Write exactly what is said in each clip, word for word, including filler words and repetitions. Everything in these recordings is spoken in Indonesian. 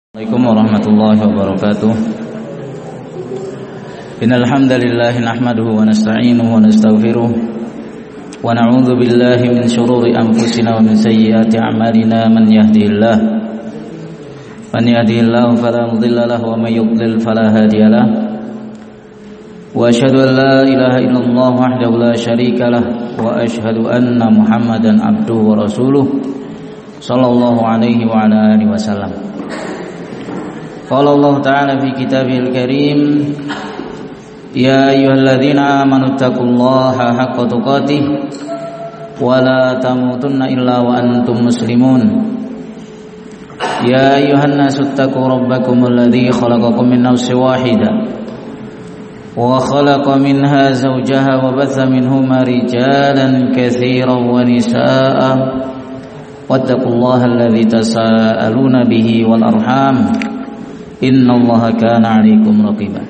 Assalamualaikum warahmatullahi wabarakatuh. Innal hamdalillah nahmaduhu wa nasta'inuhu wa nastaghfiruh wa na'udzu billahi min shururi anfusina wa min sayyiati a'malina. Man yahdihillah man yahdihillahu fala mudilla lahu wa may yudlil fala hadiya lahu. Wa asyhadu an la ilaha illallah wahdahu la syarika lahu wa asyhadu anna Muhammadan abduhu wa rasuluh sallallahu alaihi wa ala alihi wasallam. Qala Allah Ta'ala fi kitabihil karim, ya ayyuhalladzina amanu taqullaha haqqa tuqatih wa la tamutunna illa wa antum muslimun. Ya ayyuhan nasu taqu rabbakumul ladzi khalaqakum min nafsin wahidah wa khalaqa minha zawjaha wa batha minhuma rijalan katsiran wa nisaa'a wattaqullaha alladzi tasaaluna bihi wal arham innallaha kana 'alaikum raqiba.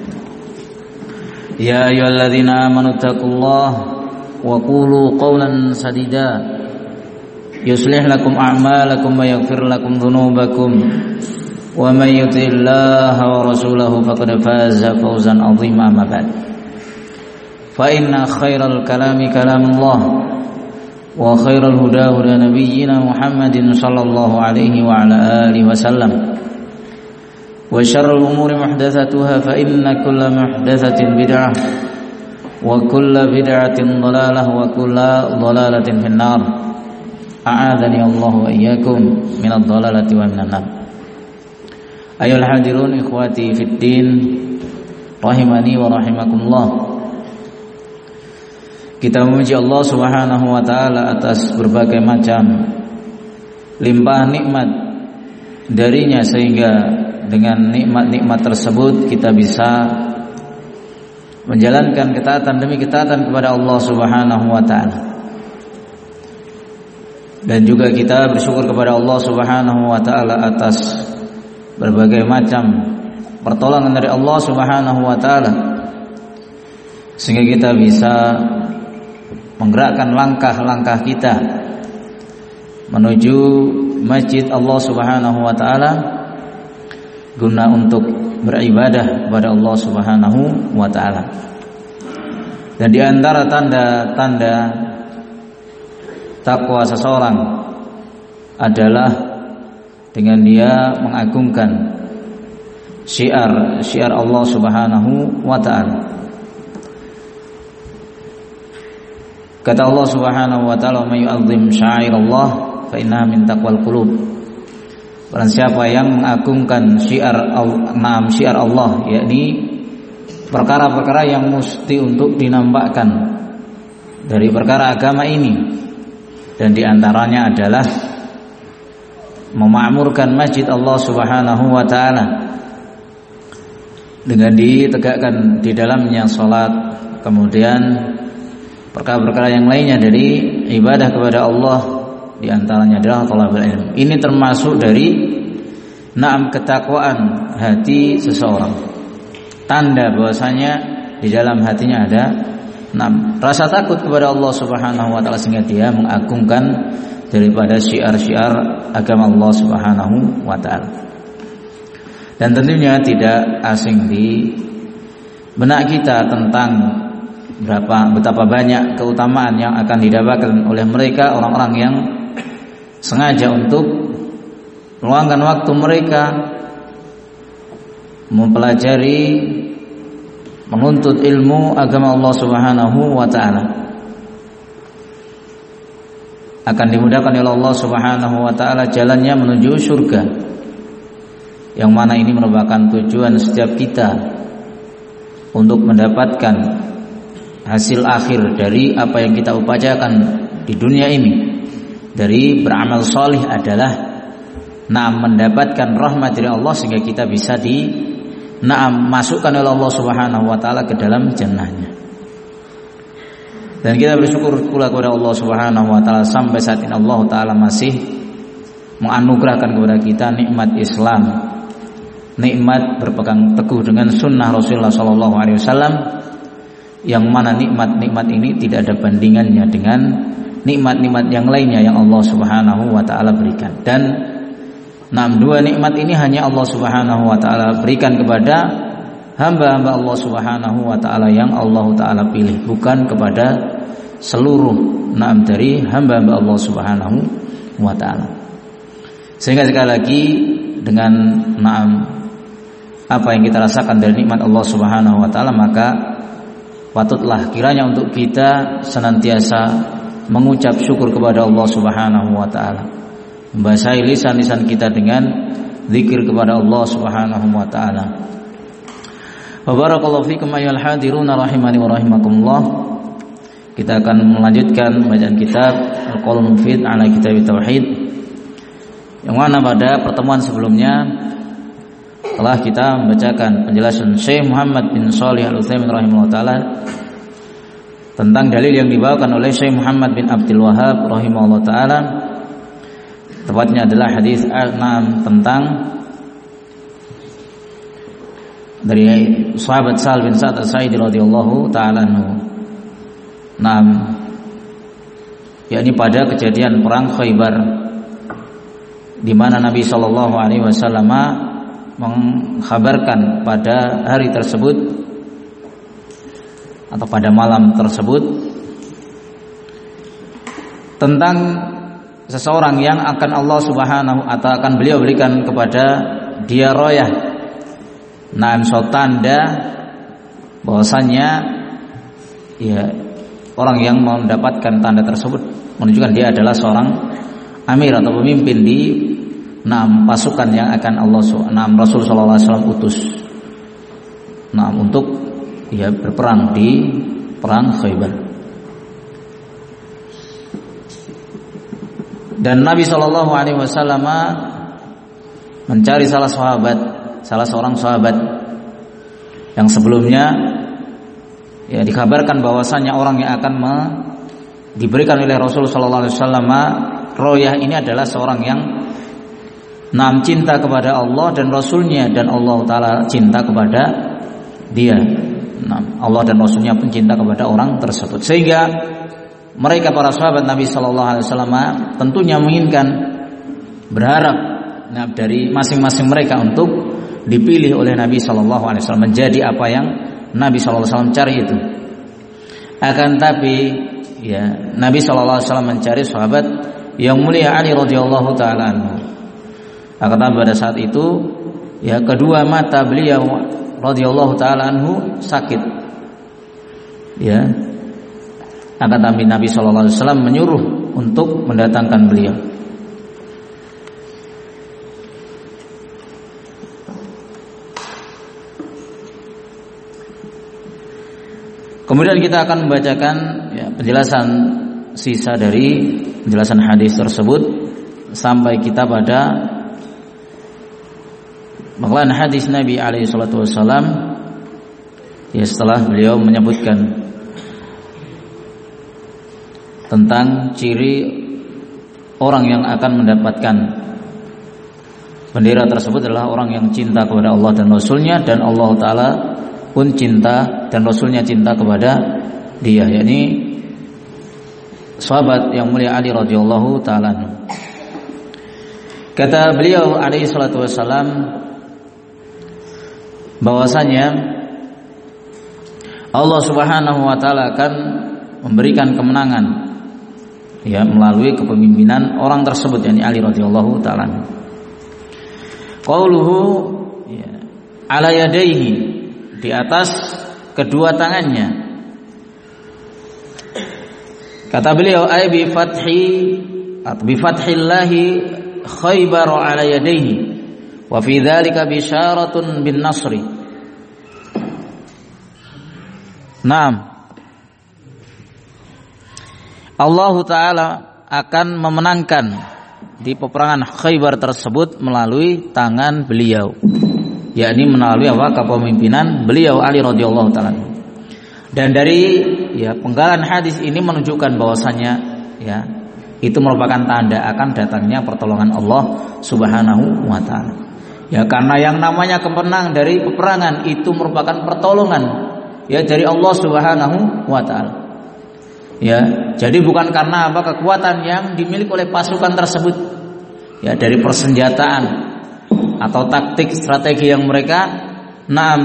Ya ayyuhalladzina amanu taqullaha wa qulu qawlan sadida yuslih lakum a'malakum wa yaghfir lakum dhunubakum wa may yuti'illaha wa rasulahu faqad faza fawzan 'azima. Amma ba'd, fa inna khairal kalami kalamullah wa khairal huda huda nabiyyina Muhammadin sallallahu alaihi wa ala alihi wasallam. Wa syarrul umuri muhdatsatuha fa inna kulla muhdatsatin bid'ah wa kulla bid'atin dhalalah wa kulla dhalalatin finnar. A'adzani Allah wa iyyakum minadh dhalalati wa minan nar. Ayyuhal hadirun ikhwati fid din rahimani wa rahimakumullah. Kita memuji Allah Subhanahu wa taala atas berbagai macam limpah nikmat darinya, sehingga dengan nikmat-nikmat tersebut kita bisa menjalankan ketaatan demi ketaatan kepada Allah Subhanahu wa taala. Dan juga kita bersyukur kepada Allah Subhanahu wa taala atas berbagai macam pertolongan dari Allah Subhanahu wa taala, sehingga kita bisa menggerakkan langkah-langkah kita menuju masjid Allah Subhanahu wa taala guna untuk beribadah kepada Allah Subhanahu wa taala. Dan di antara tanda-tanda takwa seseorang adalah dengan dia mengagungkan syiar syiar Allah Subhanahu wa taala. Kata Allah Subhanahu wa taala, "May yu'azzim sya'airallah fa innaha min taqwal qulub." Barang siapa yang mengagungkan syiar naam syiar Allah, yakni perkara-perkara yang mesti untuk dinampakkan dari perkara agama ini, dan diantaranya adalah memakmurkan masjid Allah Subhanahu wa taala dengan ditegakkan di dalamnya salat, kemudian perkara-perkara yang lainnya dari ibadah kepada Allah, di antaranya adalah thalabul ilm. Ini termasuk dari naam ketakwaan hati seseorang. Tanda bahwasanya di dalam hatinya ada naam rasa takut kepada Allah Subhanahu wa taala, sehingga dia mengagungkan daripada syiar-syiar agama Allah Subhanahu wa taala. Dan tentunya tidak asing di benak kita tentang berapa betapa banyak keutamaan yang akan didapatkan oleh mereka, orang-orang yang sengaja untuk meluangkan waktu mereka mempelajari, menuntut ilmu agama Allah Subhanahu wa taala, akan dimudahkan oleh Allah Subhanahu wa taala jalannya menuju surga, yang mana ini merupakan tujuan setiap kita untuk mendapatkan hasil akhir dari apa yang kita upayakan di dunia ini. Dari beramal salih adalah naam mendapatkan rahmat dari Allah, sehingga kita bisa di naam masukkan oleh Allah Subhanahu wa taala ke dalam jannahnya. Dan kita bersyukur pula kepada Allah Subhanahu wa taala sampai saat ini Allah taala masih menganugerahkan kepada kita nikmat Islam, nikmat berpegang teguh dengan sunnah Rasulullah sallallahu alaihi wasallam, yang mana nikmat-nikmat ini tidak ada bandingannya dengan nikmat-nikmat yang lainnya yang Allah Subhanahu wa taala berikan. Dan Nah, dua nikmat ini hanya Allah Subhanahu wa taala berikan kepada hamba-hamba Allah Subhanahu wa taala yang Allah taala pilih, bukan kepada seluruh naam dari hamba-hamba Allah Subhanahu wa taala. Sehingga sekali lagi dengan naam apa yang kita rasakan dari nikmat Allah Subhanahu wa taala, maka patutlah kiranya untuk kita senantiasa mengucap syukur kepada Allah Subhanahu wa taala, membasahi lisan-lisan kita dengan zikir kepada Allah Subhanahu wa taala. Wa barakallahu fikum ayyuhal hadiruna rahimani wa rahimakumullah. Kita akan melanjutkan bacaan kitab Al-Qaulul Mufid ala Kitab Tauhid, yang mana pada pertemuan sebelumnya telah kita membacakan penjelasan Syekh Muhammad bin Shalih Al-Utsaimin rahimahullah taala tentang dalil yang dibawakan oleh Syekh Muhammad bin Abdul Wahhab rahimahullah taala. Tepatnya adalah hadis enam tentang dari sahabat Sa'ad bin Sa'ad As-Sa'idi radhiyallahu taala anhu. Naam, yakni pada kejadian perang Khaybar, di mana Nabi sallallahu alaihi wasallam mengkhabarkan pada hari tersebut atau pada malam tersebut tentang seseorang yang akan Allah Subhanahu atau akan beliau berikan kepada dia royah, naam, so tanda bahwasanya ya orang yang mendapatkan tanda tersebut menunjukkan dia adalah seorang amir atau pemimpin di enam pasukan yang akan Allah enam Rasul sallallahu alaihi wasallam utus, nah untuk ya berperang di perang Khaybar. Dan Nabi sallallahu alaihi wasallam mencari salah sahabat, salah seorang sahabat yang sebelumnya ya dikabarkan bahwasanya orang yang akan me, diberikan oleh Rasul sallallahu alaihi wasallam royah ini adalah seorang yang nam cinta kepada Allah dan Rasulnya, dan Allah Ta'ala cinta kepada dia. Nah, Allah dan Rasulnya pun cinta kepada orang tersebut, sehingga mereka para sahabat Nabi Sallallahu Alaihi Wasallam tentunya menginginkan, berharap nah, dari masing-masing mereka untuk dipilih oleh Nabi Sallallahu Alaihi Wasallam menjadi apa yang Nabi Sallallahu Alaihi Wasallam cari itu. Akan tapi ya Nabi Sallallahu Alaihi Wasallam mencari sahabat yang mulia Ali radhiyallahu taala anhu. Akan pada saat itu ya kedua mata beliau radhiyallahu taala anhu sakit. Ya. Akan tapi Nabi sallallahu alaihi wasallam menyuruh untuk mendatangkan beliau. Kemudian kita akan membacakan ya, penjelasan sisa dari penjelasan hadis tersebut sampai kita pada makna hadis Nabi alaihi salatu wasallam ya setelah beliau menyebutkan tentang ciri orang yang akan mendapatkan bendera tersebut adalah orang yang cinta kepada Allah dan Rasulnya, dan Allah Ta'ala pun cinta dan Rasulnya cinta kepada dia, yakni sahabat yang mulia Ali radhiyallahu ta'ala. Kata beliau alaihi salatu wasallam bahwasanya Allah Subhanahu wa taala akan memberikan kemenangan ya melalui kepemimpinan orang tersebut, yakni Ali radhiyallahu taala. Qauluhu ya, ala yadayhi, di atas kedua tangannya. Kata beliau ay bi fathi atau bi fathillahi Khaybar ala yadayhi wa fi dzalika bisyaratun bin nasri. Naam, Allah Ta'ala akan memenangkan di peperangan Khaybar tersebut melalui tangan beliau, yakni melalui apa? Kepemimpinan beliau Ali radhiyallahu ta'ala. Dan dari ya penggalan hadis ini menunjukkan bahwasanya ya itu merupakan tanda akan datangnya pertolongan Allah Subhanahu wa ta'ala. Ya karena yang namanya kemenangan dari peperangan itu merupakan pertolongan ya dari Allah Subhanahu wa ta'ala. Ya, jadi bukan karena apa kekuatan yang dimiliki oleh pasukan tersebut, ya dari persenjataan atau taktik strategi yang mereka naam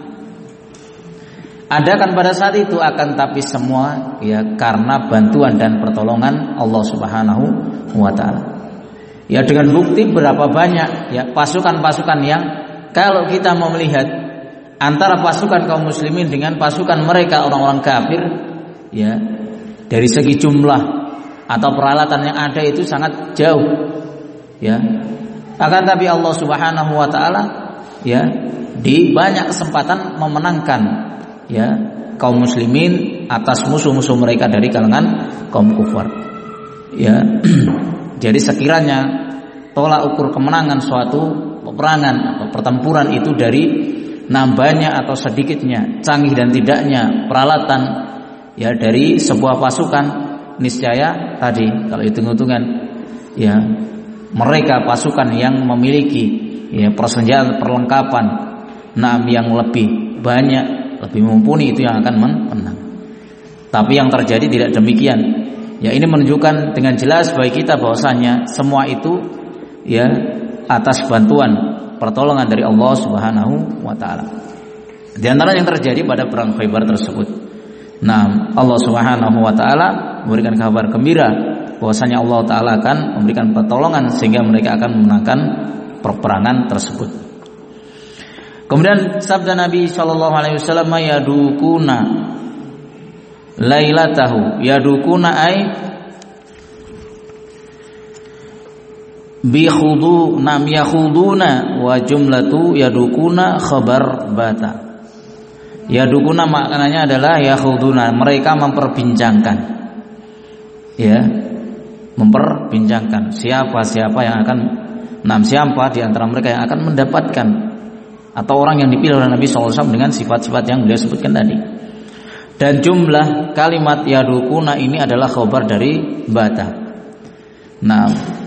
adakan pada saat itu, akan tapi semua ya karena bantuan dan pertolongan Allah Subhanahu wa taala. Ya dengan bukti berapa banyak ya pasukan-pasukan yang kalau kita mau melihat antara pasukan kaum muslimin dengan pasukan mereka orang-orang kafir, ya dari segi jumlah atau peralatan yang ada itu sangat jauh. Ya. Akan tapi Allah Subhanahu wa taala ya di banyak kesempatan memenangkan ya kaum muslimin atas musuh-musuh mereka dari kalangan kaum kufar. Ya. Jadi sekiranya tolak ukur kemenangan suatu peperangan atau pertempuran itu dari nambahnya atau sedikitnya, canggih dan tidaknya peralatan ya dari sebuah pasukan, niscaya tadi kalau hitung-hitungan ya mereka pasukan yang memiliki ya persenjataan perlengkapan nam yang lebih banyak, lebih mumpuni itu yang akan menang. Tapi yang terjadi tidak demikian. Ya ini menunjukkan dengan jelas bagi kita bahwasanya semua itu ya atas bantuan pertolongan dari Allah Subhanahu wa taala. Di antara yang terjadi pada perang Khaybar tersebut, nah Allah Subhanahu wa taala memberikan kabar gembira bahwasanya Allah taala akan memberikan pertolongan sehingga mereka akan memenangkan peperangan tersebut. Kemudian sabda Nabi sallallahu alaihi wasallam, yadukuna lailatahu, yadukuna ay bi khudu nam yakhuduna wa jumlatu yadukuna khabar bata. Yadukuna maknanya adalah yakhuduna, mereka memperbincangkan ya memperbincangkan siapa-siapa yang akan nam siapa di antara mereka yang akan mendapatkan atau orang yang dipilih oleh Nabi sallallahu alaihi wasallam dengan sifat-sifat yang beliau sebutkan tadi. Dan jumlah kalimat yadukuna ini adalah khabar dari bata. Nah,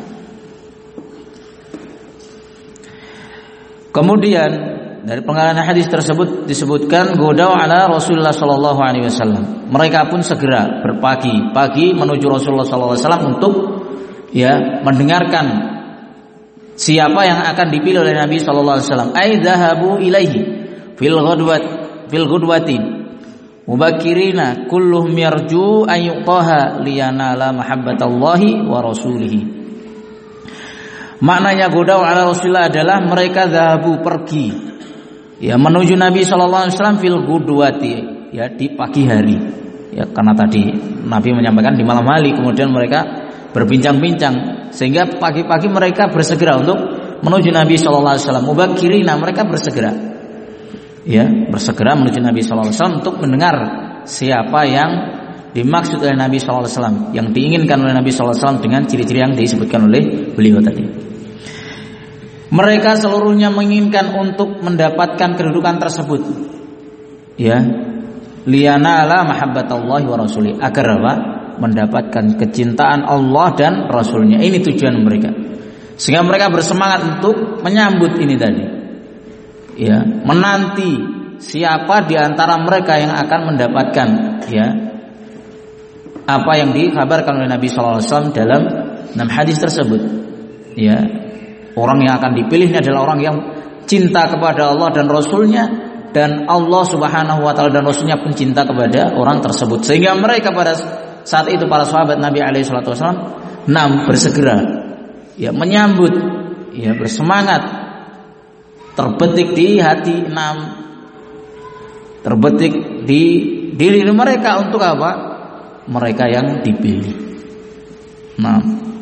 kemudian dari penggalan hadis tersebut disebutkan godau ala Rasulullah sallallahu alaihi wasallam. Mereka pun segera berpagi pagi menuju Rasulullah sallallahu alaihi wasallam untuk ya mendengarkan siapa yang akan dipilih oleh Nabi sallallahu alaihi wasallam. Ai dhahabu ilaihi fil ghadwat fil ghadwati mubakirina kulluhum yarju ayyuqaha liyanala mahabbatallahi wa rasulihi. Maknanya godau ala Rasulullah adalah mereka dhahabu pergi ya menuju Nabi sallallahu alaihi wasallam fil ghadwati ya di pagi hari. Ya karena tadi Nabi menyampaikan di malam hari, kemudian mereka berbincang-bincang sehingga pagi-pagi mereka bersegera untuk menuju Nabi sallallahu alaihi wasallam. Mubakirina, mereka bersegera ya bersegera menuju Nabi sallallahu alaihi wasallam untuk mendengar siapa yang dimaksud oleh Nabi sallallahu alaihi wasallam, yang diinginkan oleh Nabi sallallahu alaihi wasallam dengan ciri-ciri yang disebutkan oleh beliau tadi. Mereka seluruhnya menginginkan untuk mendapatkan kedudukan tersebut ya liyanala mahabbatallahi wa rasuli, agar apa? Mendapatkan kecintaan Allah dan Rasulnya. Ini tujuan mereka, sehingga mereka bersemangat untuk menyambut ini tadi ya, menanti siapa di antara mereka yang akan mendapatkan ya apa yang dikabarkan oleh Nabi sallallahu alaihi wasallam dalam enam hadis tersebut ya. Orang yang akan dipilih ini adalah orang yang cinta kepada Allah dan Rasulnya, dan Allah Subhanahu wa taala dan Rasulnya pun cinta kepada orang tersebut, sehingga mereka pada saat itu para sahabat Nabi alaihi salatu wasallam enam bersegera ya menyambut ya bersemangat, terbetik di hati enam terbetik di diri mereka untuk apa? Mereka yang dipilih. Nah,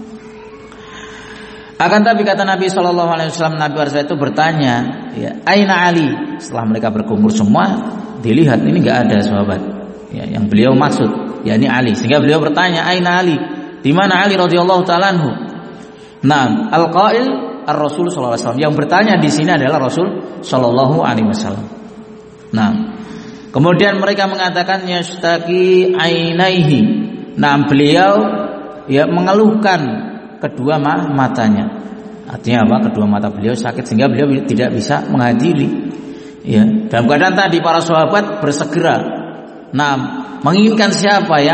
akan tapi kata Nabi sallallahu alaihi wasallam, Nabi pada saat itu bertanya, ya, aina Ali? Setelah mereka berkumpul semua, dilihat ini enggak ada sahabat ya yang beliau maksud, yakni Ali. Sehingga beliau bertanya, aina Ali? Di mana Ali radhiyallahu taala anhu? Nah, al-qail ar-Rasul sallallahu alaihi wasallam. Yang bertanya di sini adalah Rasul sallallahu alaihi wasallam. Nah, kemudian mereka mengatakan yastaqi ainaihi. Nah, beliau ya mengeluhkan kedua matanya. Artinya apa? Kedua mata beliau sakit sehingga beliau tidak bisa menghadiri. Ya, dalam keadaan tadi para sahabat bersegera, nah, menginginkan siapa yang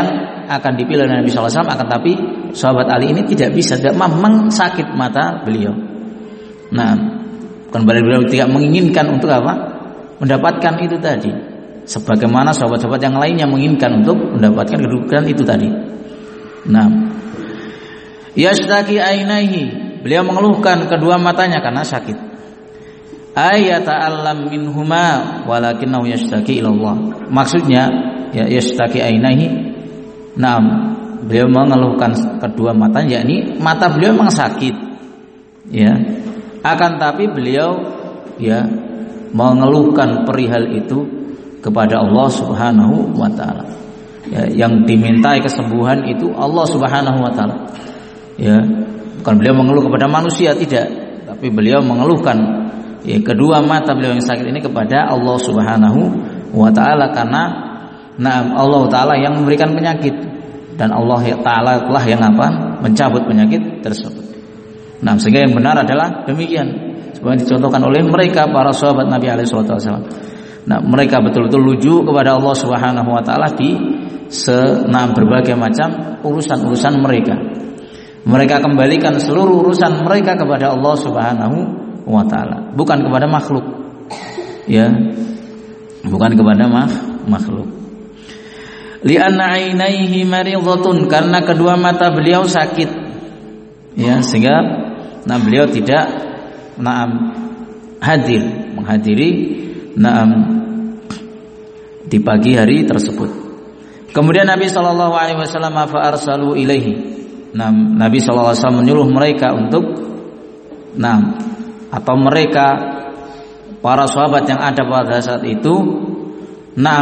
akan dipilih oleh Nabi sallallahu alaihi wasallam, akan tapi sahabat Ali ini tidak bisa, tidak memang sakit mata beliau. Nah, kembali beliau tidak menginginkan untuk apa? Mendapatkan itu tadi. Sebagaimana sahabat-sahabat yang lainnya menginginkan untuk mendapatkan kedudukan itu tadi. Nah, yashtaki ainaihi, beliau mengeluhkan kedua matanya karena sakit. Ayata'allam minhuma walakinnahu yashtaki ilallah. Maksudnya ya yashtaki ainaihi. Nah, beliau mengeluhkan kedua matanya, yakni mata beliau memang sakit. Ya. Akan tapi beliau ya mengeluhkan perihal itu kepada Allah Subhanahu wa taala. Ya, yang dimintai kesembuhan itu Allah Subhanahu wa taala. Ya, bukan beliau mengeluh kepada manusia, tidak, tapi beliau mengeluhkan ya, kedua mata beliau yang sakit ini kepada Allah Subhanahu wa taala, karena nah Allah taala yang memberikan penyakit dan Allah taala lah yang apa? Mencabut penyakit tersebut. Nah, sehingga yang benar adalah demikian, seperti dicontohkan oleh mereka para sahabat Nabi alaihi wasallam. Nah, mereka betul-betul luju kepada Allah Subhanahu wa taala di senam berbagai macam urusan-urusan mereka. Mereka kembalikan seluruh urusan mereka kepada Allah Subhanahu wa taala, bukan kepada makhluk. Ya. Bukan kepada makhluk. Li'anna 'ainaihi maridhatun, karena kedua mata beliau sakit. Ya, sehingga nah beliau tidak naam hadir menghadiri naam di pagi hari tersebut. Kemudian Nabi sallallahu alaihi wasallam fa arsalu ilaihi. Nah, Nabi sallallahu alaihi wasallam menyuruh mereka untuk nah atau mereka para sahabat yang ada pada saat itu nah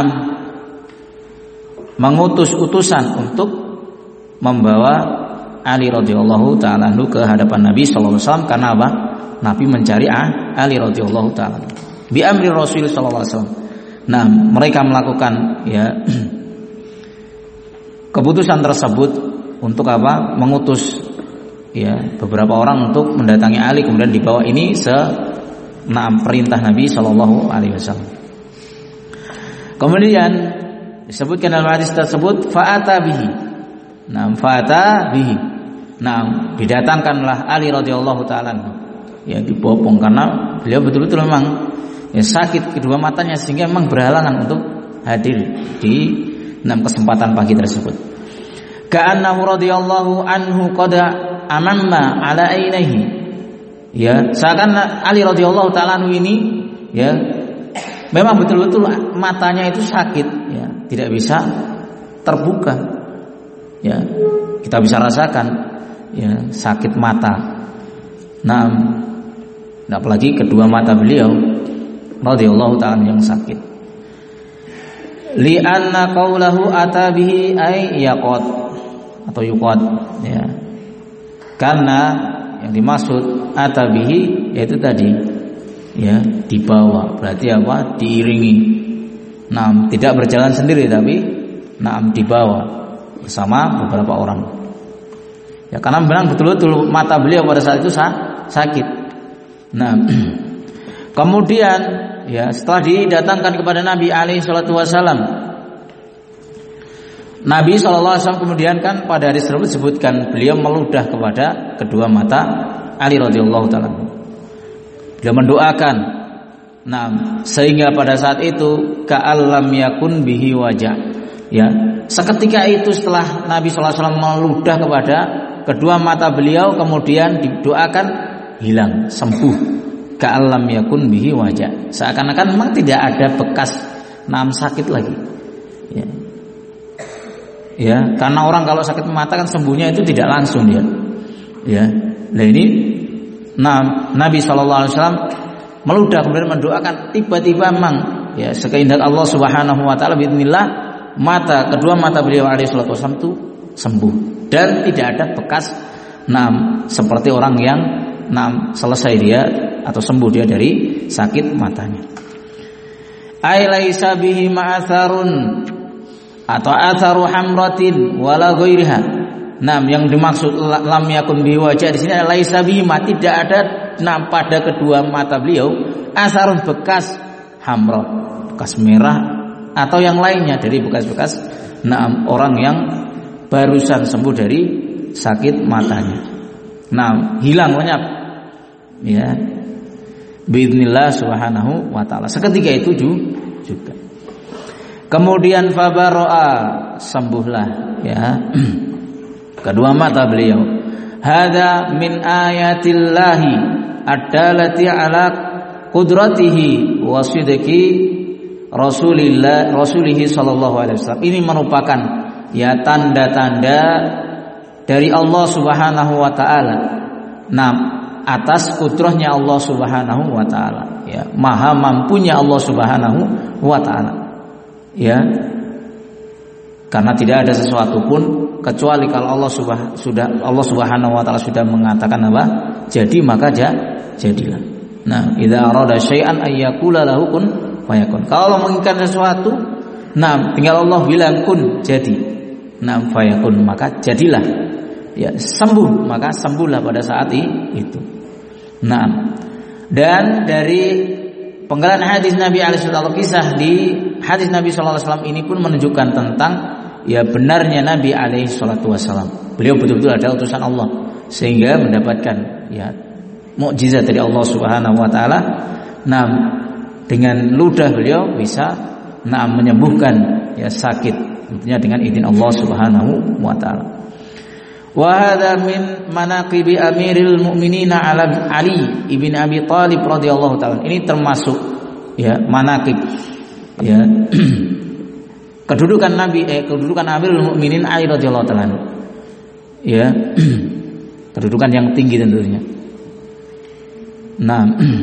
mengutus utusan untuk membawa Ali radhiyallahu taala anhu ke hadapan Nabi sallallahu alaihi wasallam. Karena apa? Nabi mencari Ali radhiyallahu taala bi amri Rasul sallallahu alaihi wasallam. Nah, mereka melakukan ya keputusan tersebut untuk apa? Mengutus ya beberapa orang untuk mendatangi Ali, kemudian dibawa ini se naam perintah Nabi sallallahu alaihi wasallam. Kemudian disebutkan dalam hadis tersebut fa'ata bihi. Nah, fa'ata bihi. Nah, didatangkanlah Ali radhiyallahu taala ya dibopong, karena beliau betul-betul memang ya sakit kedua matanya sehingga memang berhalangan untuk hadir di enam kesempatan pagi tersebut. Ka'annahu radhiyallahu anhu qad amamma ala ainaihi. Ya, seakan Ali radhiyallahu taala ini ya memang betul-betul matanya itu sakit ya, tidak bisa terbuka. Ya, kita bisa rasakan ya sakit mata. Nah, apalagi kedua mata beliau radhiyallahu ta'ala yang sakit. Li anna qaulahu ata bihi ay yaqad atau yuqad ya. Karena yang dimaksud ata bihi yaitu tadi ya dibawa, berarti apa? Diiringi. Nah, tidak berjalan sendiri tapi nah dibawa bersama beberapa orang. Ya, karena memang betul-betul mata beliau pada saat itu sakit. Nah, kemudian ya setelah didatangkan kepada Nabi alaihi salatu wasallam, Nabi sallallahu alaihi wasallam kemudian kan pada hari tersebut disebutkan beliau meludah kepada kedua mata Ali radhiyallahu taala. Beliau mendoakan, nah sehingga pada saat itu ka'allam yakun bihi wajah. Ya, seketika itu setelah Nabi sallallahu alaihi wasallam meludah kepada kedua mata beliau, kemudian didoakan hilang, sembuh. Ka'allam yakun bihi wajah. Seakan-akan memang tidak ada bekas nam sakit lagi. Ya. Ya, karena orang kalau sakit mata kan sembuhnya itu tidak langsung dia. Ya. Nah ini nah, Nabi sallallahu alaihi wasallam meludah kemudian mendoakan, tiba-tiba memang ya sekehendak Allah Subhanahu wa taala bismillah mata kedua mata beliau alaihi salatu wasallam itu sembuh dan tidak ada bekas nam seperti orang yang nam selesai dia atau sembuh dia dari sakit matanya. Ai laisa bihi ma'atharun atau atharu hamratin wala ghairiha. Nam yang dimaksud lam yakun bihi wajah di sini adalah laisa bihi, tidak ada nam pada kedua mata beliau atharun bekas hamrat, bekas merah atau yang lainnya dari bekas-bekas nam orang yang barusan sembuh dari sakit matanya. Nah, hilang lenyap. Ya. Biidznillah subhanahu wa ta'ala. Seketika itu juga. Kemudian fabaro'a, sembuhlah, ya. Kedua mata beliau. Hada min ayatillahi ad-dalati ala qudratihi wa sidqi Rasulillah Rasulihi sallallahu alaihi wasallam. Ini merupakan ya tanda-tanda dari Allah Subhanahu wa taala. Nah, atas kudrahnya Allah Subhanahu wa taala, ya, maha mampunya Allah Subhanahu wa taala. Ya. Karena tidak ada sesuatu pun kecuali kalau Allah subah, sudah Allah Subhanahu wa taala sudah mengatakan apa? Jadi maka jadilah. Nah, idza arada syai'an ayyakula lahu kun fayakun. Kalau Allah menginginkan sesuatu, nah tinggal Allah bilang kun, jadi. Nah, fayakun, maka jadilah. Ya, sembuh, maka sembuhlah pada saat itu. Nah, dan dari penggalan hadis Nabi alaihi wasallam, kisah di hadis Nabi sallallahu alaihi wasallam ini pun menunjukkan tentang ya benarnya Nabi alaihi wasallam. Beliau betul-betul adalah utusan Allah sehingga mendapatkan ya mukjizat dari Allah Subhanahu wa taala. Nah, dengan ludah beliau bisa nah menyembuhkan ya sakit, tentunya dengan izin Allah Subhanahu wa taala. Wa hadza min manaqibi Amiril Mukminin Ali ibn Abi Thalib radhiyallahu taala. Ini termasuk ya manaqib ya kedudukan Nabi eh kedudukan Amirul Mukminin Ali radhiyallahu taala. Ya. Kedudukan yang tinggi tentunya. Nah,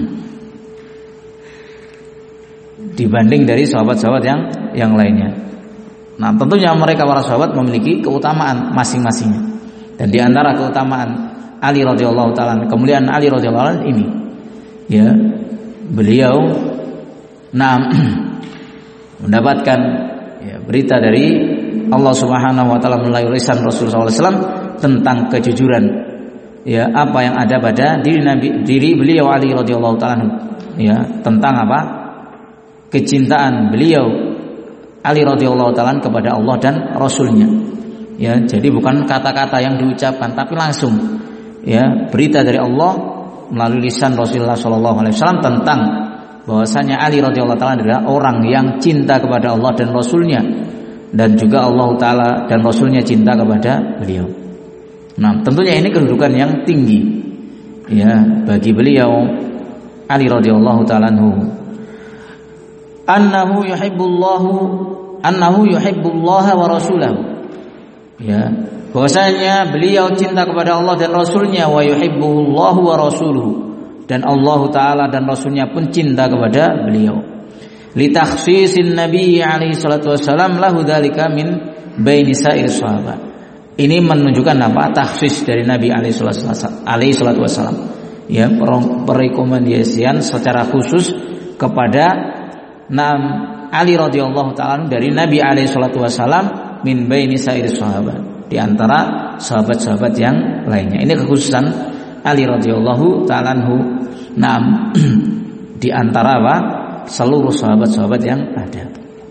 dibanding dari sahabat-sahabat yang yang lainnya. Nah, tentunya mereka para sahabat memiliki keutamaan masing-masingnya. Dan di antara keutamaan Ali radhiyallahu taala, kemuliaan Ali radhiyallahu taala ini, ya, beliau nah mendapatkan ya, berita dari Allah Subhanahu wa taala melalui lisan Rasulullah sallallahu alaihi wasallam tentang kejujuran, ya, apa yang ada pada diri Nabi, diri beliau Ali radhiyallahu taala, ya, tentang apa? Kecintaan beliau Ali radhiyallahu taala kepada Allah dan Rasulnya. Ya, jadi bukan kata-kata yang diucapkan, tapi langsung ya berita dari Allah melalui lisan Rasulullah sallallahu alaihi wasallam tentang bahwasanya Ali radhiyallahu taala adalah orang yang cinta kepada Allah dan Rasulnya, dan juga Allah taala dan Rasulnya cinta kepada beliau. Nah, tentunya ini kedudukan yang tinggi ya bagi beliau Ali radhiyallahu taala anhu. Annahu yuhibbullahu annahu yuhibbullaha wa rasulahu. Ya, bahwasanya beliau cinta kepada Allah dan Rasulnya, wa yuhibbuhullahu wa rasuluhu, dan Allah taala dan Rasulnya pun cinta kepada beliau. Li takhsisin Nabi alaihi salatu wasallam lahu dzalika min baini sa'ir sahabat. Ini menunjukkan apa? Takhsis dari Nabi alaihi salatu wasallam. Ya, perekomendasian secara khusus kepada Nam Ali radhiyallahu taala dari Nabi alaihi salatu wasallam min baini sa'ir sahabat, di antara sahabat-sahabat yang lainnya. Ini kekhususan Ali radhiyallahu ta'ala anhu. Naam di antara apa? Seluruh sahabat-sahabat yang ada.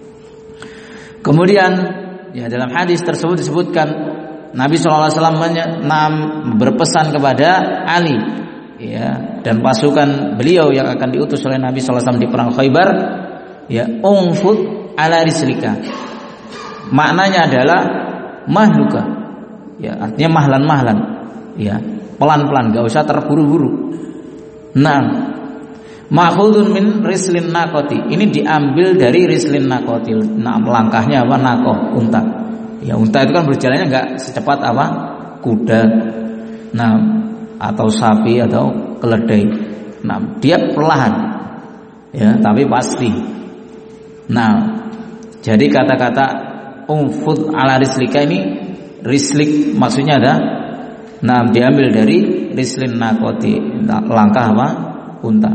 Kemudian ya dalam hadis tersebut disebutkan Nabi sallallahu alaihi wasallam berpesan kepada Ali ya dan pasukan beliau yang akan diutus oleh Nabi sallallahu alaihi wasallam di perang Khaibar, ya, ungfud ala rislika. Maknanya adalah mahluka, ya, artinya mahlan-mahlan, ya, pelan-pelan, gak usah terburu-buru. Nah, ma'khudun min rislin naqati. Ini diambil dari rislin naqati. Nah, langkahnya apa? Naqah, unta. Ya, unta itu kan berjalannya gak secepat apa? Kuda. Nah, atau sapi atau keledai. Nah, dia perlahan. Ya, tapi pasti. Nah, jadi kata-kata umfud ala rislika ini, rislik maksudnya ada nah diambil dari rislin naqati, langkah apa? Unta.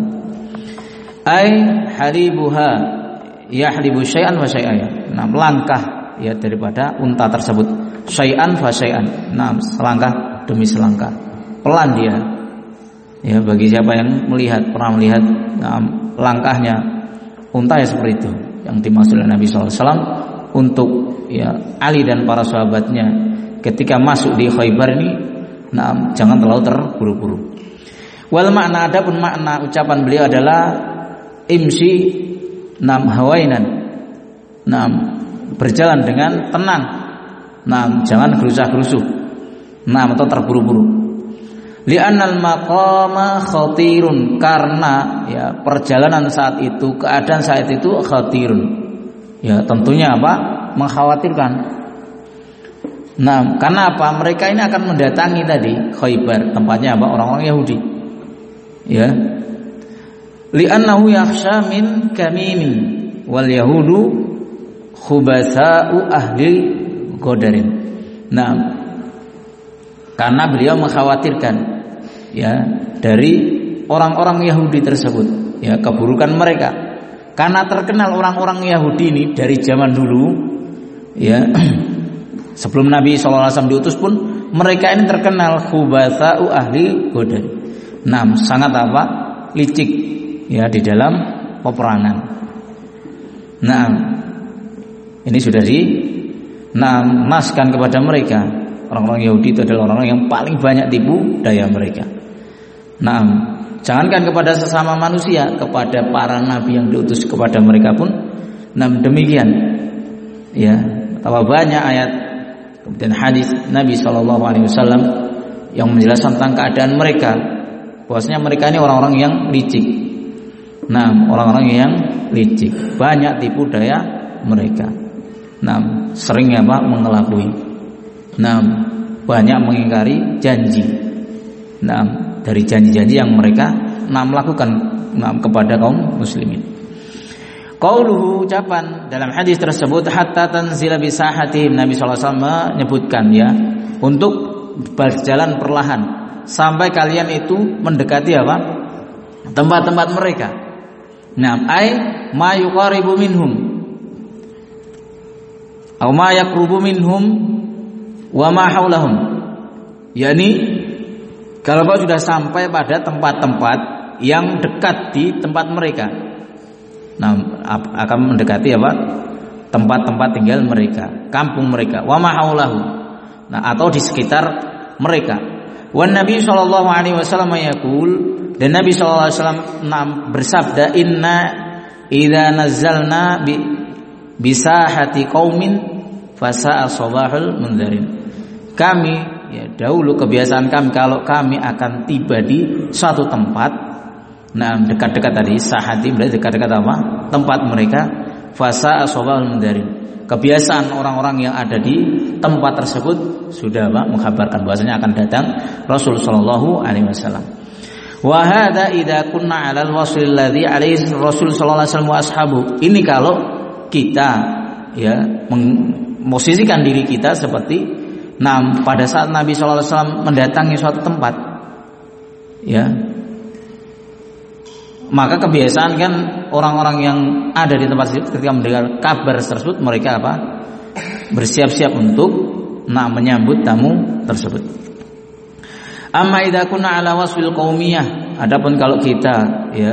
Ai halibuha yahlibu syai'an wa syai'an. Nah, langkah ya daripada unta tersebut, syai'an fa syai'an. Nah, selangkah demi selangkah. Pelan dia. Ya, bagi siapa yang melihat, pernah melihat nah, langkahnya unta ya seperti itu yang dimaksud oleh Nabi sallallahu alaihi wasallam untuk ya Ali dan para sahabatnya ketika masuk di Khaybar ini, nah, jangan terlalu terburu-buru. Wal makna, adapun makna ucapan beliau adalah imsi nam hawainan, nam berjalan dengan tenang, nam jangan gerusah-gerusuh, nam atau terburu-buru. Li'annal maqama khatirun, karena ya perjalanan saat itu, keadaan saat itu khatirun. Ya tentunya apa? Mengkhawatirkan. Nah, karena apa? Mereka ini akan mendatangi tadi Khaybar, tempatnya apa? Orang-orang Yahudi. Ya. Li'annahu yakhsha min kamimin wal yahudu khubasa'u ahli Qadarin. Nah, karena beliau mengkhawatirkan ya dari orang-orang Yahudi tersebut, ya keburukan mereka. Karena terkenal orang-orang Yahudi ini dari zaman dulu, ya sebelum Nabi shallallahu alaihi wasallam diutus pun mereka ini terkenal khubatsa'u ahli Qadar. Nah, sangat apa? Licik ya di dalam peperangan. Nah, ini sudah di nah, naskan kepada mereka. Orang-orang Yahudi itu adalah orang-orang yang paling banyak tipu daya mereka. Nah, jangankan kepada sesama manusia, kepada para nabi yang diutus kepada mereka pun nah demikian. Ya, betapa banyak ayat kemudian hadis Nabi shallallahu alaihi wasallam yang menjelaskan tentang keadaan mereka, bahwasanya mereka ini orang-orang yang licik. Nah, orang-orang yang licik, banyak tipu daya mereka. Nah, sering apa? Mengelabui. Nah, banyak mengingkari janji. Nah, dari janji-janji yang mereka nah melakukan nah, kepada kaum muslimin. Qauluhu, ucapan dalam hadis tersebut, hatta tanzila bisahatihim, Nabi shallallahu alaihi wasallam menyebutkan ya untuk berjalan perlahan sampai kalian itu mendekati apa? Tempat-tempat mereka. Nah, ai ma yuqaribu minhum aw ma yaqrubu minhum wa ma haulahum. Yani kalau kau sudah sampai pada tempat-tempat yang dekat di tempat mereka, nah akan mendekati apa? Tempat-tempat tinggal mereka, kampung mereka, wa ma haulahu. Nah, atau di sekitar mereka. Wan Nabi sallallahu alaihi wasallam yaqul, dan Nabi sallallahu alaihi wasallam bersabda, inna idza nazzalna bi bisahati qaumin fasa'a sabahul mundzirin. Kami ya dahulu kebiasaan kami kalau kami akan tiba di suatu tempat, nah dekat-dekat tadi sahati berarti dekat-dekat apa? Tempat mereka, fasa'a sabahul mundzirin. Kebiasaan orang-orang yang ada di tempat tersebut sudah apa? Mengkabarkan bahwasanya akan datang Rasul sallallahu alaihi wasallam. Wa hadza idza kunna 'alal wasl alladhi 'alaihi Rasul sallallahu alaihi wasallam wa ashabu. Ini kalau kita ya memposisikan diri kita seperti nah pada saat Nabi sallallahu alaihi wasallam mendatangi suatu tempat, ya maka kebiasaan kan orang-orang yang ada di tempat tersebut ketika mendengar kabar tersebut mereka apa? Bersiap-siap untuk nah menyambut tamu tersebut. Amma idza kunna ala wasfil qaumiyah, adapun kalau kita ya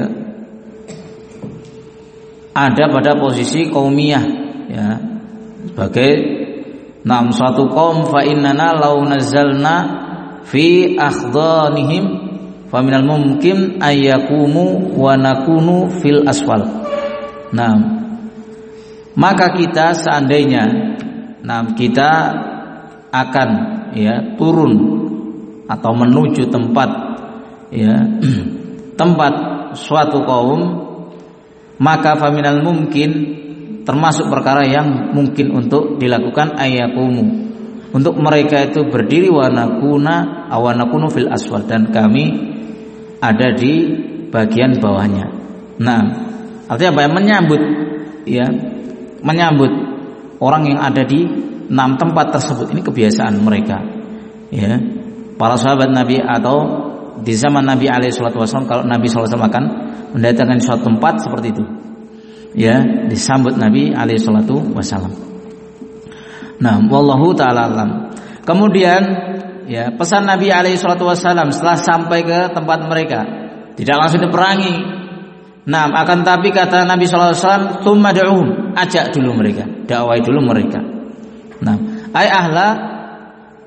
ada pada posisi qaumiyah ya sebagai nam suatu kaum, fa innana law nazzalna fi akhdhanihim fa minal mumkin ayyaqumu wa nakunu fil asfal. Nah, maka kita seandainya nah kita akan ya turun atau menuju tempat ya tempat suatu kaum, maka fa minal mumkin termasuk perkara yang mungkin untuk dilakukan ayyaqumu, untuk mereka itu berdiri wa nakuna aw nakunu fil asfal, dan kami ada di bagian bawahnya. Nah, artinya apa? Menyambut ya, menyambut orang yang ada di enam tempat tersebut. Ini kebiasaan mereka. Ya. Para sahabat Nabi atau di zaman Nabi alaihi salatu wasallam, kalau Nabi sallallahu alaihi wasallam akan mendatangkan suatu tempat seperti itu, ya disambut Nabi alaihi salatu wasallam. Nah, wallahu taala alam. Kemudian ya pesan Nabi alaihi salatu wasallam setelah sampai ke tempat mereka tidak langsung diperangi. Nah, akan tapi kata Nabi sallallahu alaihi wasallam, "Tsumma da'uhum", ajak dulu mereka, dakwai dulu mereka. Nah, ai ahla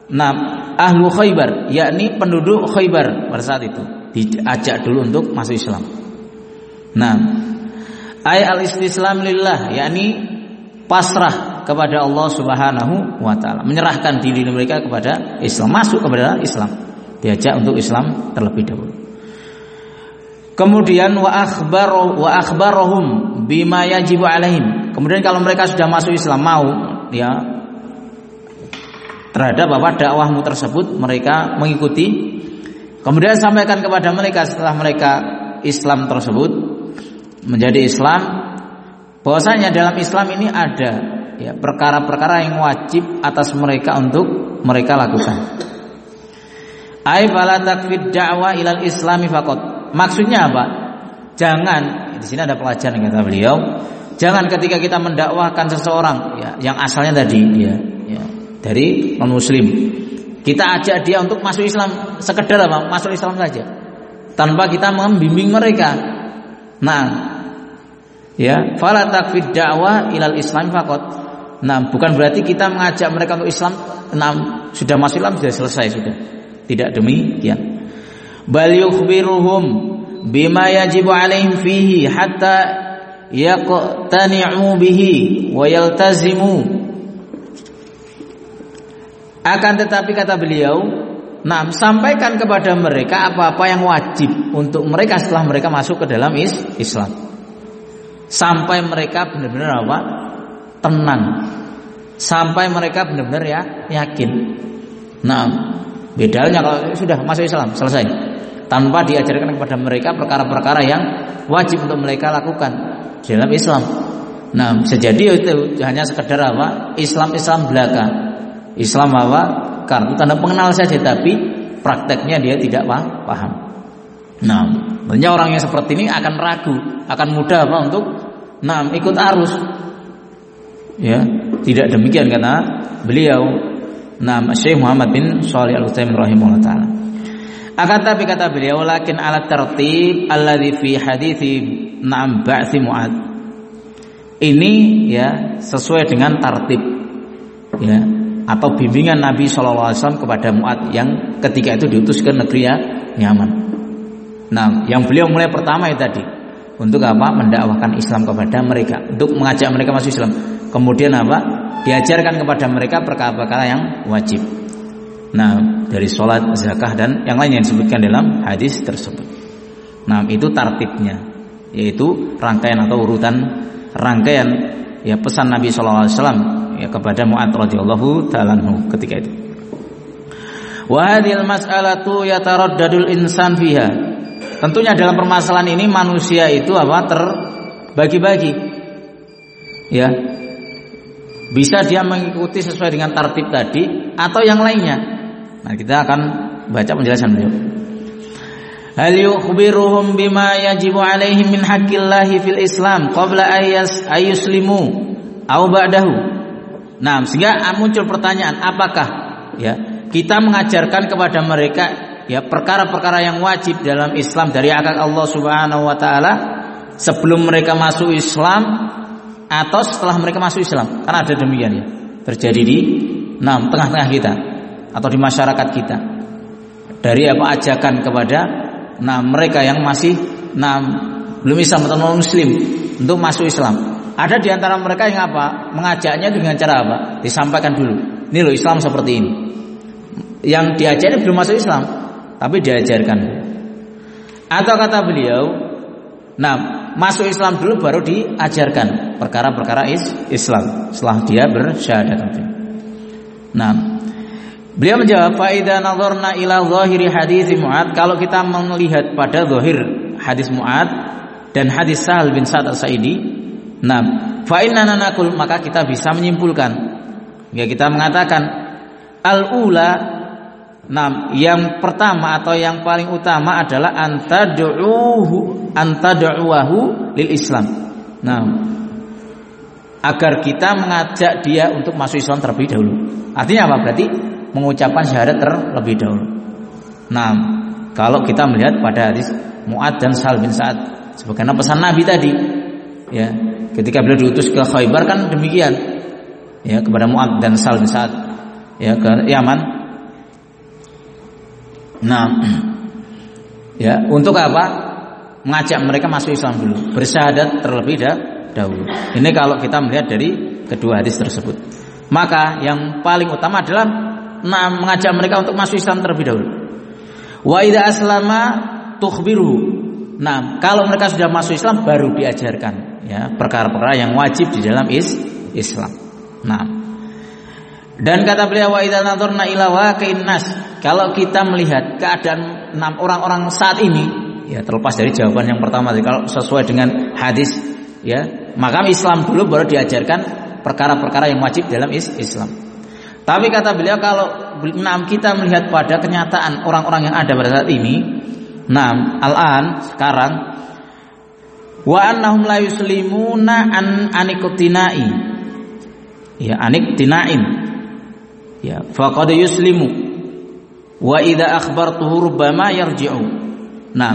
Nah, ahlu Khaybar, yakni penduduk Khaybar pada saat itu diajak dulu untuk masuk Islam. Nah, ay al-istislam lillah, yakni pasrah kepada Allah Subhanahu wa taala, menyerahkan diri mereka kepada Islam, masuk kepada Islam, diajak untuk Islam terlebih dahulu. Kemudian wa akhbar wa akhbarahum bima yajibu alaihim. Kemudian kalau mereka sudah masuk Islam, mau ya terhadap apa dakwahmu tersebut mereka mengikuti, kemudian sampaikan kepada mereka setelah mereka Islam tersebut menjadi Islam, bahwasanya dalam Islam ini ada ya perkara-perkara yang wajib atas mereka untuk mereka lakukan. Ai fala takfid da'wa ilal islami faqat. Maksudnya apa? Jangan, di sini ada pelajaran kata beliau, jangan ketika kita mendakwahkan seseorang ya yang asalnya tadi ya, ya dari non muslim, kita ajak dia untuk masuk Islam, sekedar apa? Masuk Islam saja, tanpa kita membimbing mereka. Nah, ya, fala takfid da'wa ilal islam faqat. Nah, bukan berarti kita mengajak mereka untuk Islam, nah, sudah masuk Islam sudah selesai sudah. Tidak demikian. Bal yukhbiruhum bima yajibu alaihim fihi hatta yaqtani'u bihi wa yaltazimu. Akan tetapi kata beliau, nah, sampaikan kepada mereka apa-apa yang wajib untuk mereka setelah mereka masuk ke dalam Islam, sampai mereka benar-benar apa? Tenang, sampai mereka benar-benar ya yakin. Nah, bedanya kalau sudah masuk Islam selesai, tanpa diajarkan kepada mereka perkara-perkara yang wajib untuk mereka lakukan dalam Islam. Nah, sejadi itu hanya sekedar apa? Islam-Islam belaka, Islam apa? Kartu tanda pengenal saja, tapi prakteknya dia tidak paham. Nah, banyak orang yang seperti ini akan ragu, akan mudah apa untuk nah ikut arus. Ya, tidak demikian kata beliau. Nah, Syekh Muhammad bin Shalih Al-Utsaimin rahimahullah taala. Akan tapi kata beliau, lakin ala tertib alladzi fi hadithi na'am ba'thi Mu'ad. Ini ya sesuai dengan tartib ya atau bimbingan Nabi shallallahu alaihi wasallam kepada Mu'ad yang ketika itu diutus ke negeri Yaman. Nah, yang beliau mulai pertama itu tadi untuk apa? Mendakwahkan Islam kepada mereka, untuk mengajak mereka masuk Islam. Kemudian apa? Diajarkan kepada mereka perkara-perkara yang wajib. Nah, dari sholat, zakah dan yang lain yang disebutkan dalam hadis tersebut. Nah, itu tartibnya, yaitu rangkaian atau urutan rangkaian ya pesan Nabi shallallahu alaihi wasallam ya kepada Mu'ad radhiyallahu ta'ala anhu ketika itu. Wa hadhil mas'alatu yataraddadul insan fiha. Tentunya dalam permasalahan ini manusia itu apa? Terbagi-bagi. Ya. Bisa dia mengikuti sesuai dengan tartib tadi atau yang lainnya. Nah, kita akan baca penjelasan beliau. Hal yukhbiruhum bima yajibu alaihim min haqqillahi fil Islam qabla ayas ayuslimu aw ba'dahu. Nah, sehingga muncul pertanyaan, apakah ya kita mengajarkan kepada mereka ya perkara-perkara yang wajib dalam Islam dari hak Allah Subhanahu wa taala sebelum mereka masuk Islam atau setelah mereka masuk Islam? Karena ada demikian ya terjadi di nah, tengah-tengah kita atau di masyarakat kita, dari apa ajakan kepada nah mereka yang masih nah belum Islam atau non muslim untuk masuk Islam. Ada di antara mereka yang apa mengajaknya dengan cara apa? Disampaikan dulu, ini loh Islam seperti ini. Yang diajarkan belum masuk Islam, tapi diajarkan. Atau kata beliau, nah masuk Islam dulu baru diajarkan perkara-perkara is Islam setelah dia bersyahadat. Nah, beliau menjawab, fa idza nazarna ila zahiri hadis Mu'ad, kalau kita melihat pada zahir hadis Mu'ad dan hadis Sahal bin Sa'ad As-Sa'idi, nah, fa inna naqul, maka kita bisa menyimpulkan, ya kita mengatakan al-ula, nah, yang pertama atau yang paling utama adalah antad'uhu antad'uhu lil Islam. Nah, agar kita mengajak dia untuk masuk Islam terlebih dahulu. Artinya apa? Berarti mengucapkan syahadat terlebih dahulu. Nah, kalau kita melihat pada hadis Mu'ad dan Sahal bin Sa'ad, sebagaimana pesan Nabi tadi, ya, ketika beliau diutus ke Khaybar kan demikian, ya, kepada Mu'ad dan Sahal bin Sa'ad, ya, ke Yaman. Nah, ya, untuk apa? Mengajak mereka masuk Islam dulu, bersyahadat terlebih dahulu. Ini kalau kita melihat dari kedua hadis tersebut. Maka yang paling utama adalah nah, mengajak mereka untuk masuk Islam terlebih dahulu. Wa idza aslama tukhbiruhu. Nah, kalau mereka sudah masuk Islam baru diajarkan ya perkara-perkara yang wajib di dalam is Islam. Nah, dan kata beliau wa idza nadharna ila waqi'in nas, kalau kita melihat keadaan enam orang-orang saat ini, ya terlepas dari jawaban yang pertama, kalau sesuai dengan hadis, ya maka Islam dulu baru diajarkan perkara-perkara yang wajib dalam is Islam. Tapi kata beliau kalau enam kita melihat pada kenyataan orang-orang yang ada pada saat ini. Nah, al-an sekarang wa annahum la yuslimuna an aniktinai. Ya, aniktinain. Ya, faqad yuslimu. Wa idza akhbartuhu rubbama yarji'u. Nah,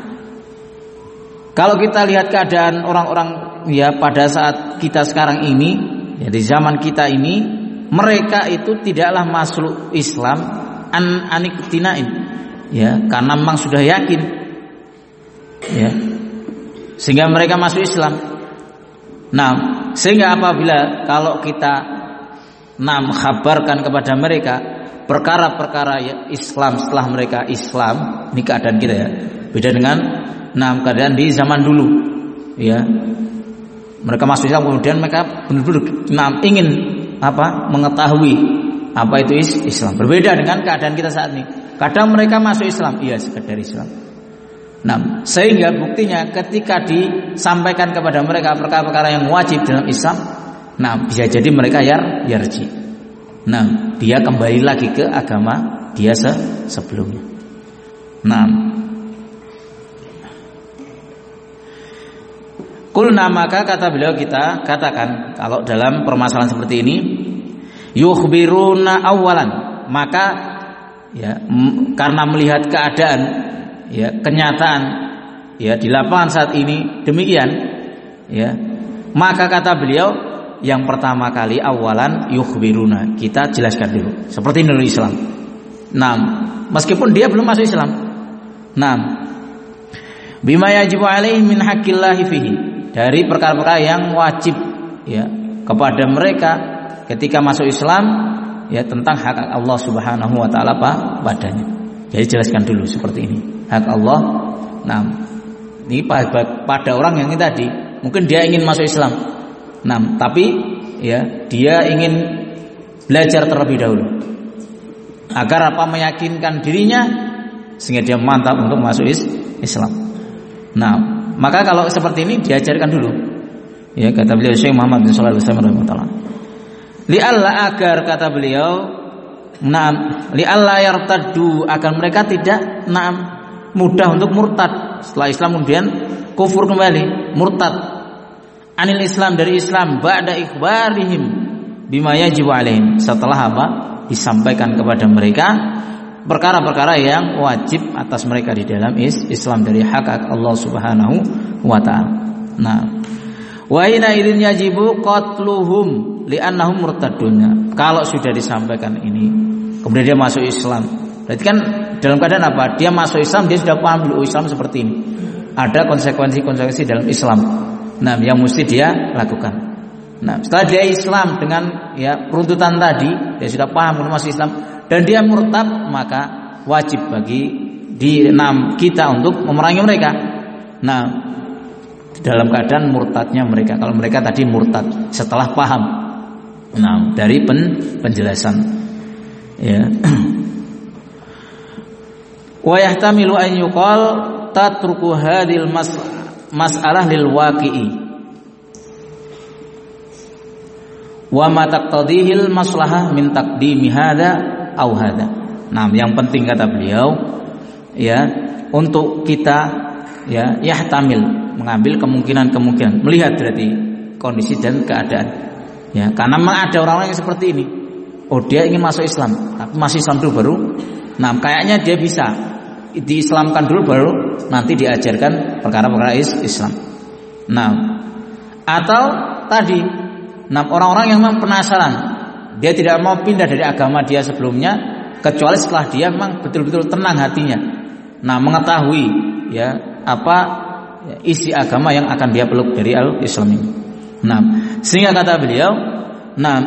kalau kita lihat keadaan orang-orang ya pada saat kita sekarang ini, ya di zaman kita ini, mereka itu tidaklah masuk Islam an aniktinain. Ya, karena memang sudah yakin, ya, sehingga mereka masuk Islam. Nah, sehingga apabila kalau kita nam khabarkan kepada mereka perkara-perkara ya, Islam setelah mereka Islam, ini keadaan kita ya, beda dengan nam keadaan di zaman dulu, ya. Mereka masuk Islam kemudian mereka benar-benar nam ingin apa mengetahui apa itu Islam. Berbeda dengan keadaan kita saat ini. Kadang mereka masuk Islam, iya sekedar Islam. Nah, sehingga buktinya ketika disampaikan kepada mereka perkara-perkara yang wajib dalam Islam, nah bisa jadi mereka yar yarji. Nah, dia kembali lagi ke agama dia se sebelumnya. Nah, kulna maka kata beliau kita katakan kalau dalam permasalahan seperti ini, yukhbiruna awalan, maka ya m- karena melihat keadaan ya kenyataan ya di lapangan saat ini demikian ya maka kata beliau yang pertama kali awalan yukhbiruna, kita jelaskan dulu seperti ini Islam. Nah, meskipun dia belum masuk Islam. Nah, bima yajibu alaihi min haqqillahi fihi, dari perkara-perkara yang wajib ya kepada mereka ketika masuk Islam, ya tentang hak Allah Subhanahu wa taala padanya. Jadi jelaskan dulu seperti ini. Hak Allah. Nah, ini pada orang yang ini tadi, mungkin dia ingin masuk Islam. Nah, tapi ya dia ingin belajar terlebih dahulu. Agar apa meyakinkan dirinya sehingga dia mantap untuk masuk Islam. Nah, maka kalau seperti ini diajarkan dulu. Ya kata beliau Syekh Muhammad bin Shalih Al-Utsaimin rahimahullah. Li'alla agar kata beliau, na'am, li'alla yartaddu, agar mereka tidak na'am mudah untuk murtad setelah Islam kemudian kufur kembali, murtad anil Islam, dari Islam, ba'da ikhbarihim bima yajibu alaihim, setelah apa? Disampaikan kepada mereka perkara-perkara yang wajib atas mereka di dalam Islam dari hak Allah Subhanahu wa taala. Nah, wa ina idzin yajibu qatluhum li'annahum murtadun. Kalau sudah disampaikan ini kemudian dia masuk Islam, berarti kan dalam keadaan apa? Dia masuk Islam, dia sudah paham dulu Islam seperti ini. Ada konsekuensi-konsekuensi dalam Islam. Nah, yang mesti dia lakukan. Nah, setelah dia Islam dengan ya peruntutan tadi, dia sudah paham masuk Islam dan dia murtad, maka wajib bagi di enam kita untuk memerangi mereka. Nah, dalam keadaan murtadnya mereka, kalau mereka tadi murtad setelah paham. Nah, dari pen, penjelasan ya. Wa yahtamilu an yuqal tatruku hadhil mas, mas'alah lil waqi'i wa ma taqtadihil maslahah min taqdimi hadza aw hadza. Nah, yang penting kata beliau ya untuk kita ya yahtamil, mengambil kemungkinan-kemungkinan, melihat berarti kondisi dan keadaan. Ya, karena memang ada orang-orang yang seperti ini. Oh, dia ingin masuk Islam, tapi masih Islam dulu baru. Nah, kayaknya dia bisa diislamkan dulu baru nanti diajarkan perkara-perkara Islam. Nah, atau tadi, nah orang-orang yang memang penasaran, dia tidak mau pindah dari agama dia sebelumnya, kecuali setelah dia memang betul-betul tenang hatinya. Nah, mengetahui ya apa isi agama yang akan dia peluk dari al-Islam ini. Nah, sehingga kata beliau, nah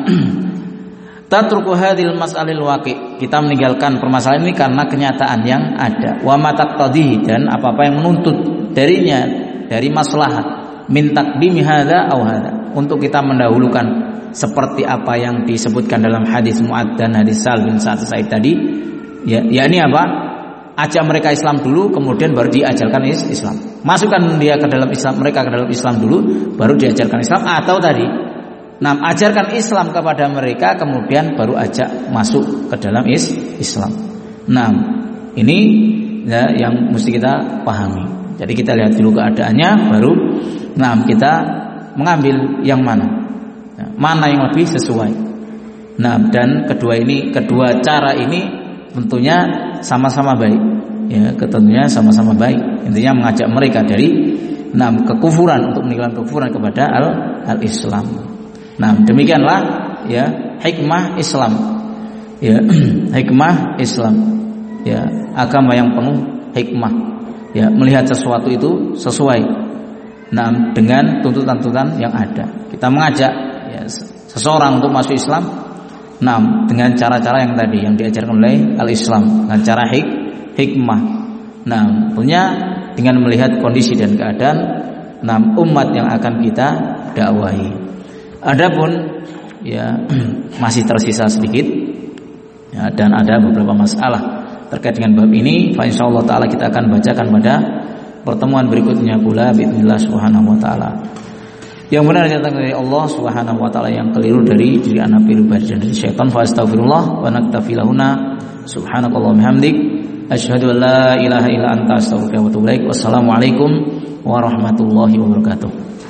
tatruku hadhil mas'alil waqi', kita meninggalkan permasalahan ini karena kenyataan yang ada. Wa ma taqtadihi, dan apa-apa yang menuntut darinya dari maslahat min taqdimi hadza aw hadza, untuk kita mendahulukan seperti apa yang disebutkan dalam hadis Mu'adz dan hadis Sa'd bin Sa'id tadi, ya yakni apa? Ajak mereka Islam dulu, kemudian baru diajarkan Islam. Masukkan dia ke dalam Islam, mereka ke dalam Islam dulu, baru diajarkan Islam. Atau tadi, nah, ajarkan Islam kepada mereka, kemudian baru ajak masuk ke dalam is Islam. Nah, ini ya, yang mesti kita pahami. Jadi kita lihat dulu keadaannya, baru nah kita mengambil yang mana, nah, mana yang lebih sesuai. Nah, dan kedua ini, kedua cara ini tentunya sama-sama baik, ya, tentunya sama-sama baik. Intinya mengajak mereka dari nah, kekufuran, untuk meninggalkan kekufuran kepada al al-Islam. Nah, demikianlah ya hikmah Islam, ya hikmah Islam, ya agama yang penuh hikmah, ya melihat sesuatu itu sesuai nah dengan tuntutan-tuntutan yang ada. Kita mengajak ya, seseorang untuk masuk Islam, nah, dengan cara-cara yang tadi yang diajarkan oleh al-Islam, dengan cara hik, hikmah. Nah, tentunya dengan melihat kondisi dan keadaan nah, umat yang akan kita dakwahi. Adapun ya masih tersisa sedikit ya, dan ada beberapa masalah terkait dengan bab ini. Fa insyaallah taala kita akan bacakan pada pertemuan berikutnya pula bismillah subhanahu wa taala. Yang benar datang dari Allah Subhanahu wa taala, yang keliru dari diri anak pribadi dan dari syaitan. Fa astaghfirullah wa naktafi lahuna subhanakallahumma hamdik asyhadu an la ilaha illa anta astaghfiruka wa atubu ilaik. Wassalamualaikum warahmatullahi wabarakatuh.